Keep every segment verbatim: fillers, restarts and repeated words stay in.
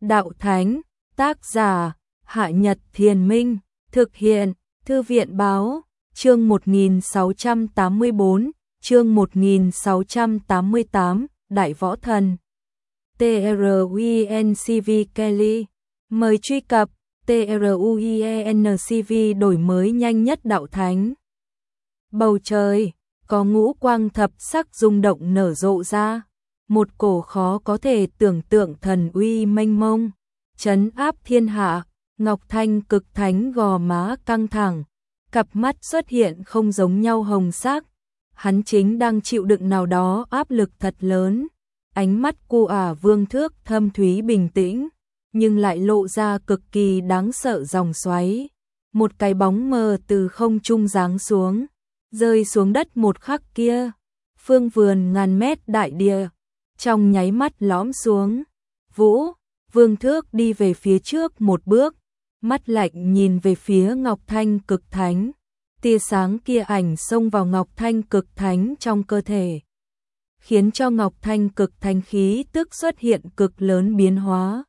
Đạo Thánh, tác giả, Hạ Nhật Thiền Minh, thực hiện, Thư viện Báo, chương một nghìn sáu trăm tám mươi tư, chương một nghìn sáu trăm tám mươi tám, Đại Võ Thần. TRUENCV Kelly, mời truy cập TRUENCV đổi mới nhanh nhất Đạo Thánh. Bầu trời, có ngũ quang thập sắc rung động nở rộ ra, một cổ khó có thể tưởng tượng thần uy mênh mông, trấn áp thiên hạ. Ngọc Thanh Cực Thánh gò má căng thẳng, cặp mắt xuất hiện không giống nhau hồng sắc, hắn chính đang chịu đựng nào đó áp lực thật lớn. Ánh mắt cu ả vương thước thâm thúy bình tĩnh, nhưng lại lộ ra cực kỳ đáng sợ dòng xoáy. Một cái bóng mờ từ không trung giáng xuống, rơi xuống đất một khắc kia, phương vườn ngàn mét đại địa, trong nháy mắt lõm xuống. Vũ, vương thước đi về phía trước một bước, mắt lạnh nhìn về phía Ngọc Thanh Cực Thánh, tia sáng kia ảnh xông vào Ngọc Thanh Cực Thánh trong cơ thể, khiến cho Ngọc Thanh Cực Thánh khí tức xuất hiện cực lớn biến hóa.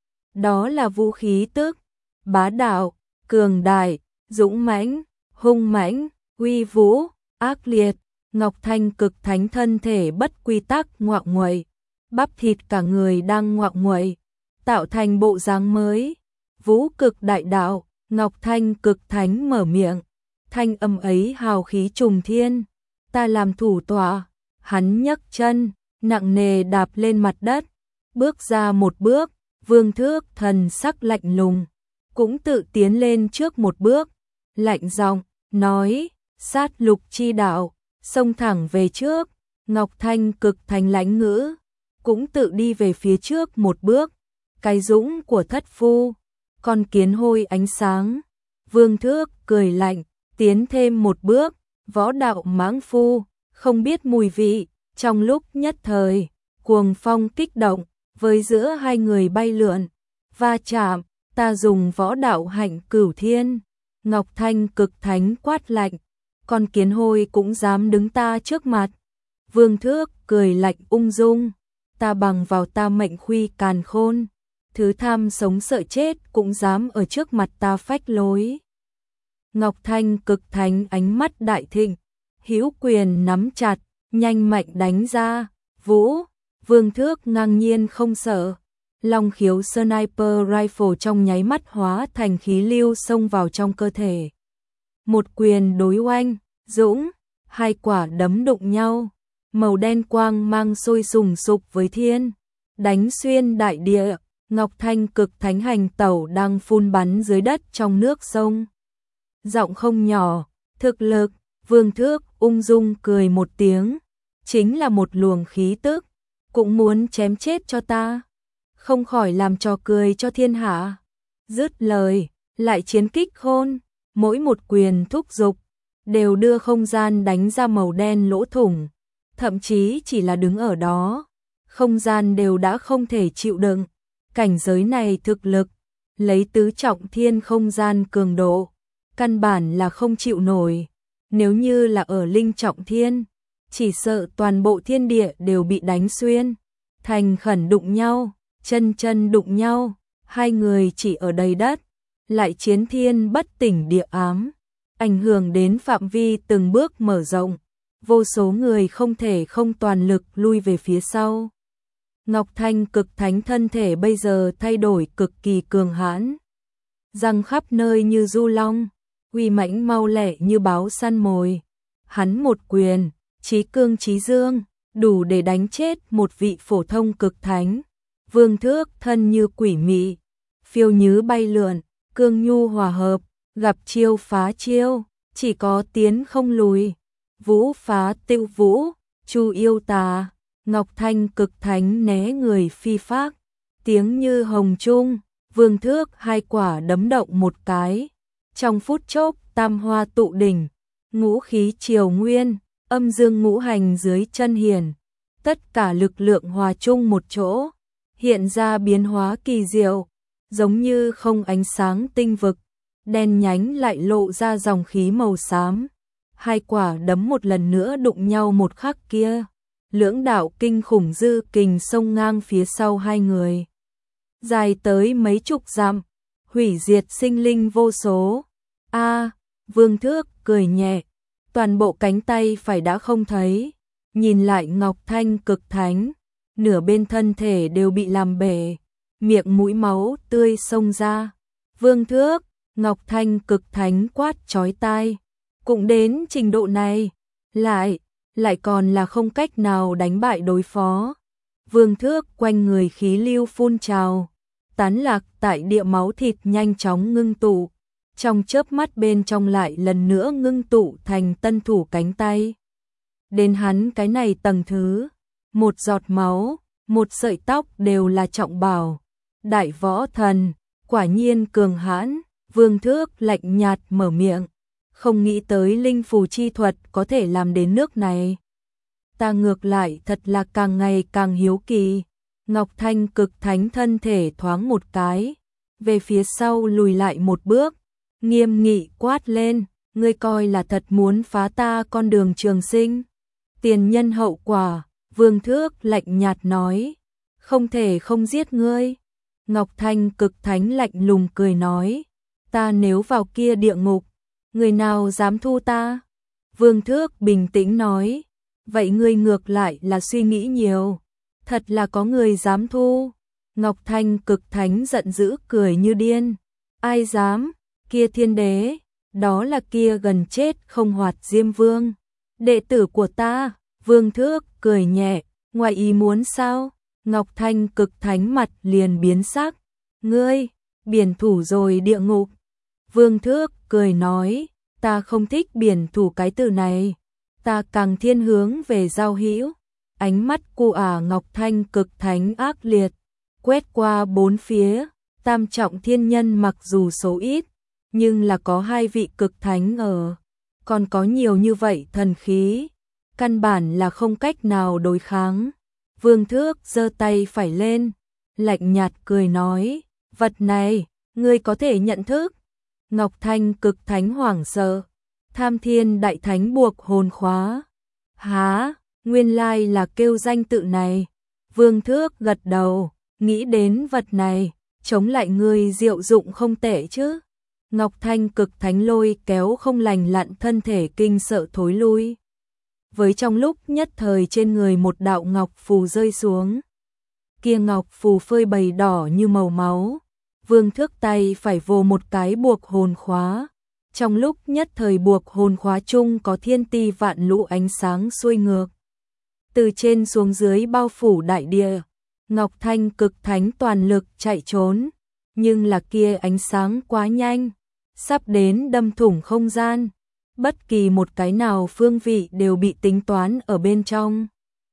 Đó là vũ khí tức, bá đạo, cường đại, dũng mãnh, hung mãnh, uy vũ, ác liệt. Ngọc Thanh Cực Thánh thân thể bất quy tắc ngoạo nguậy, bắp thịt cả người đang ngoạo nguậy, tạo thành bộ dáng mới. Vũ Cực Đại Đạo, Ngọc Thanh Cực Thánh mở miệng, thanh âm ấy hào khí trùng thiên. Ta làm thủ tọa. Hắn nhấc chân, nặng nề đạp lên mặt đất, bước ra một bước. Vương thước thần sắc lạnh lùng, cũng tự tiến lên trước một bước, lạnh giọng nói: sát lục chi đạo, xông thẳng về trước. Ngọc Thanh Cực Thánh lãnh ngữ, cũng tự đi về phía trước một bước. Cái dũng của thất phu, con kiến hôi ánh sáng. Vương thước cười lạnh, tiến thêm một bước. Võ đạo mãng phu, không biết mùi vị. Trong lúc nhất thời, cuồng phong kích động, với giữa hai người bay lượn, va chạm. Ta dùng võ đạo hạnh cửu thiên. Ngọc Thanh Cực Thánh quát lạnh, con kiến hôi cũng dám đứng ta trước mặt. Vương thước cười lạnh ung dung, ta bằng vào ta mệnh khuy càn khôn, thứ tham sống sợ chết cũng dám ở trước mặt ta phách lối. Ngọc Thanh Cực Thánh ánh mắt đại thịnh, hữu quyền nắm chặt, nhanh mạnh đánh ra. Vũ, vương thước ngang nhiên không sợ, long khiếu sniper rifle trong nháy mắt hóa thành khí lưu xông vào trong cơ thể. Một quyền đối oanh, dũng, hai quả đấm đụng nhau, màu đen quang mang sôi sùng sục với thiên, đánh xuyên đại địa. Ngọc Thanh Cực Thánh hành tẩu đang phun bắn dưới đất trong nước sông. Giọng không nhỏ, thực lực. Vương thước ung dung cười một tiếng, chính là một luồng khí tức, cũng muốn chém chết cho ta, không khỏi làm trò cười cho thiên hạ. Dứt lời, lại chiến kích khôn, mỗi một quyền thúc giục, đều đưa không gian đánh ra màu đen lỗ thủng, thậm chí chỉ là đứng ở đó, không gian đều đã không thể chịu đựng. Cảnh giới này thực lực, lấy tứ trọng thiên không gian cường độ, căn bản là không chịu nổi. Nếu như là ở linh trọng thiên, chỉ sợ toàn bộ thiên địa đều bị đánh xuyên. Thành khẩn đụng nhau, chân chân đụng nhau, hai người chỉ ở đầy đất, lại chiến thiên bất tỉnh địa ám, ảnh hưởng đến phạm vi từng bước mở rộng, vô số người không thể không toàn lực lui về phía sau. Ngọc Thanh Cực Thánh thân thể bây giờ thay đổi cực kỳ cường hãn, răng khắp nơi như du long, uy mãnh mau lẹ như báo săn mồi. Hắn một quyền, chí cương chí dương, đủ để đánh chết một vị phổ thông cực thánh. Vương thước thân như quỷ mị, phiêu nhứ bay lượn, cương nhu hòa hợp, gặp chiêu phá chiêu, chỉ có tiến không lùi. Vũ phá tiêu vũ, chu yêu tà. Ngọc Thanh Cực Thánh né người phi phác, tiếng như hồng trung. Vương thước hai quả đấm động một cái, trong phút chốc tam hoa tụ đỉnh, ngũ khí triều nguyên, âm dương ngũ hành dưới chân hiển, tất cả lực lượng hòa chung một chỗ, hiện ra biến hóa kỳ diệu, giống như không ánh sáng tinh vực, đen nhánh lại lộ ra dòng khí màu xám. Hai quả đấm một lần nữa đụng nhau một khắc kia, lưỡng đạo kinh khủng dư kình xông ngang phía sau hai người. dài tới mấy chục dặm, hủy diệt sinh linh vô số. A, Vương Thước cười nhẹ, toàn bộ cánh tay phải đã không thấy, nhìn lại Ngọc Thanh Cực Thánh, nửa bên thân thể đều bị làm bể, miệng mũi máu tươi xông ra. Vương Thước, Ngọc Thanh Cực Thánh quát chói tai, cũng đến trình độ này, lại, lại còn là không cách nào đánh bại đối phó. Vương Thước quanh người khí lưu phun trào, tán lạc tại địa máu thịt nhanh chóng ngưng tụ, trong chớp mắt bên trong lại lần nữa ngưng tụ thành tân thủ cánh tay. Đến hắn cái này tầng thứ, một giọt máu, một sợi tóc đều là trọng bảo. Đại võ thần, quả nhiên cường hãn. Vương Thước lạnh nhạt mở miệng, không nghĩ tới linh phù chi thuật có thể làm đến nước này. Ta ngược lại thật là càng ngày càng hiếu kỳ. Ngọc Thanh Cực Thánh thân thể thoáng một cái, về phía sau lùi lại một bước, nghiêm nghị quát lên, ngươi coi là thật muốn phá ta con đường trường sinh. Tiền nhân hậu quả, Vương Thước lạnh nhạt nói, không thể không giết ngươi. Ngọc Thanh Cực Thánh lạnh lùng cười nói, ta nếu vào kia địa ngục, người nào dám thu ta? Vương Thước bình tĩnh nói, vậy ngươi ngược lại là suy nghĩ nhiều, thật là có người dám thu. Ngọc Thanh Cực Thánh giận dữ cười như điên, ai dám? Kia thiên đế, đó là kia gần chết không hoạt Diêm Vương, đệ tử của ta. Vương Thước cười nhẹ, ngoài ý muốn sao? Ngọc Thanh Cực Thánh mặt liền biến sắc, ngươi, biển thủ rồi địa ngục. Vương Thước cười nói, ta không thích biển thủ cái từ này, ta càng thiên hướng về giao hữu. Ánh mắt của ả Ngọc Thanh Cực Thánh ác liệt, quét qua bốn phía, tam trọng thiên nhân mặc dù số ít, nhưng là có hai vị cực thánh ở, còn có nhiều như vậy thần khí, căn bản là không cách nào đối kháng. Vương Thước giơ tay phải lên, lạnh nhạt cười nói, vật này, ngươi có thể nhận thức. Ngọc Thanh Cực Thánh hoảng sợ, Tham Thiên Đại Thánh buộc hồn khóa. Há, nguyên lai là kêu danh tự này. Vương Thước gật đầu, nghĩ đến vật này, chống lại ngươi diệu dụng không tệ chứ. Ngọc Thanh Cực Thánh lôi kéo không lành lặn thân thể kinh sợ thối lui. Với trong lúc nhất thời trên người một đạo ngọc phù rơi xuống. Kia ngọc phù phơi bày đỏ như màu máu. Vương Thước tay phải vồ một cái buộc hồn khóa. Trong lúc nhất thời buộc hồn khóa chung có thiên ti vạn lũ ánh sáng xuôi ngược. Từ trên xuống dưới bao phủ đại địa. Ngọc Thanh Cực Thánh toàn lực chạy trốn. Nhưng là kia ánh sáng quá nhanh, sắp đến đâm thủng không gian. Bất kỳ một cái nào phương vị đều bị tính toán ở bên trong.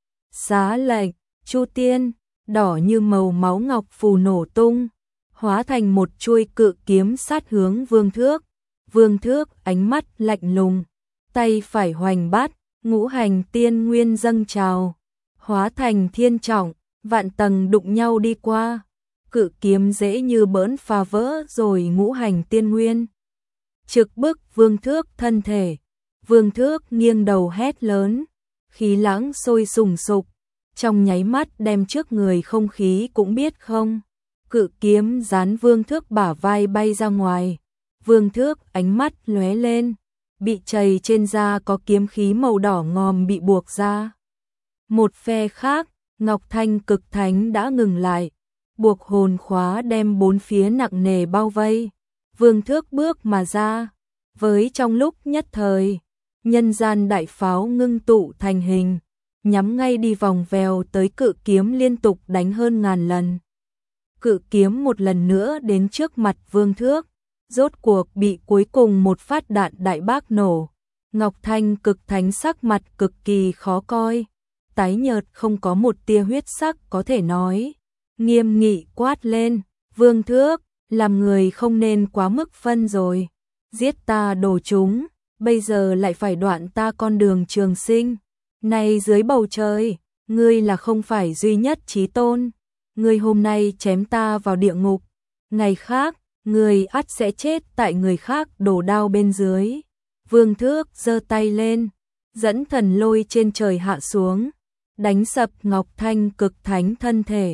Xá lệnh, Chu Tiên, đỏ như màu máu ngọc phù nổ tung, hóa thành một chuôi cự kiếm sát hướng Vương Thước. Vương Thước ánh mắt lạnh lùng, tay phải hoành bát, ngũ hành tiên nguyên dâng trào, hóa thành thiên trọng, vạn tầng đụng nhau đi qua. Cự kiếm dễ như bỡn phá vỡ rồi ngũ hành tiên nguyên. Trực bức Vương Thước thân thể. Vương Thước nghiêng đầu hét lớn, khí lãng sôi sùng sục, trong nháy mắt đem trước người không khí cũng biết không. Cự kiếm dán Vương Thước bả vai bay ra ngoài. Vương Thước ánh mắt lóe lên, bị chày trên da có kiếm khí màu đỏ ngòm bị buộc ra. Một phe khác, Ngọc Thanh Cực Thánh đã ngừng lại, buộc hồn khóa đem bốn phía nặng nề bao vây. Vương Thước bước mà ra, với trong lúc nhất thời, nhân gian đại pháo ngưng tụ thành hình, nhắm ngay đi vòng vèo tới cự kiếm liên tục đánh hơn ngàn lần. Cự kiếm một lần nữa đến trước mặt Vương Thước, rốt cuộc bị cuối cùng một phát đạn đại bác nổ. Ngọc Thanh Cực Thánh sắc mặt cực kỳ khó coi, tái nhợt không có một tia huyết sắc có thể nói. Nghiêm nghị quát lên, Vương Thước, làm người không nên quá mức phân rồi. Giết ta đồ chúng, bây giờ lại phải đoạn ta con đường trường sinh. Này dưới bầu trời, ngươi là không phải duy nhất chí tôn. Ngươi hôm nay chém ta vào địa ngục, ngày khác, ngươi ắt sẽ chết tại người khác đổ đao bên dưới. Vương Thước giơ tay lên, dẫn thần lôi trên trời hạ xuống, đánh sập Ngọc Thanh Cực Thánh thân thể.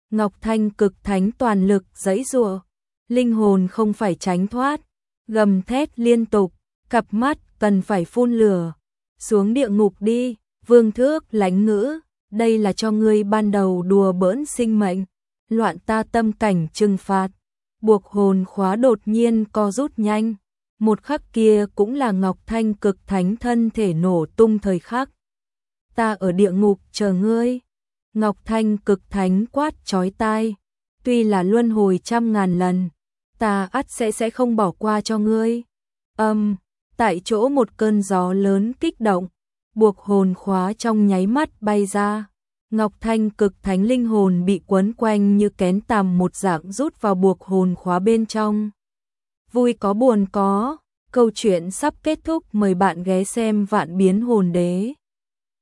Ngọc Thanh cực thánh toàn lực giãy giụa, linh hồn không phải tránh thoát, gầm thét liên tục, cặp mắt cần phải phun lửa. Xuống địa ngục đi, Vương Thước lãnh ngữ, đây là cho ngươi ban đầu đùa bỡn sinh mệnh, loạn ta tâm cảnh trừng phạt. Buộc hồn khóa đột nhiên co rút nhanh, một khắc kia cũng là Ngọc Thanh cực thánh thân thể nổ tung thời khắc. Ta ở địa ngục chờ ngươi. Ngọc Thanh cực thánh quát chói tai, tuy là luân hồi trăm ngàn lần, ta ắt sẽ sẽ không bỏ qua cho ngươi. Âm, tại chỗ một cơn gió lớn kích động, buộc hồn khóa trong nháy mắt bay ra. Ngọc Thanh cực thánh linh hồn bị quấn quanh như kén tằm một dạng rút vào buộc hồn khóa bên trong. Vui có buồn có, câu chuyện sắp kết thúc, mời bạn ghé xem Vạn Biến Hồn Đế.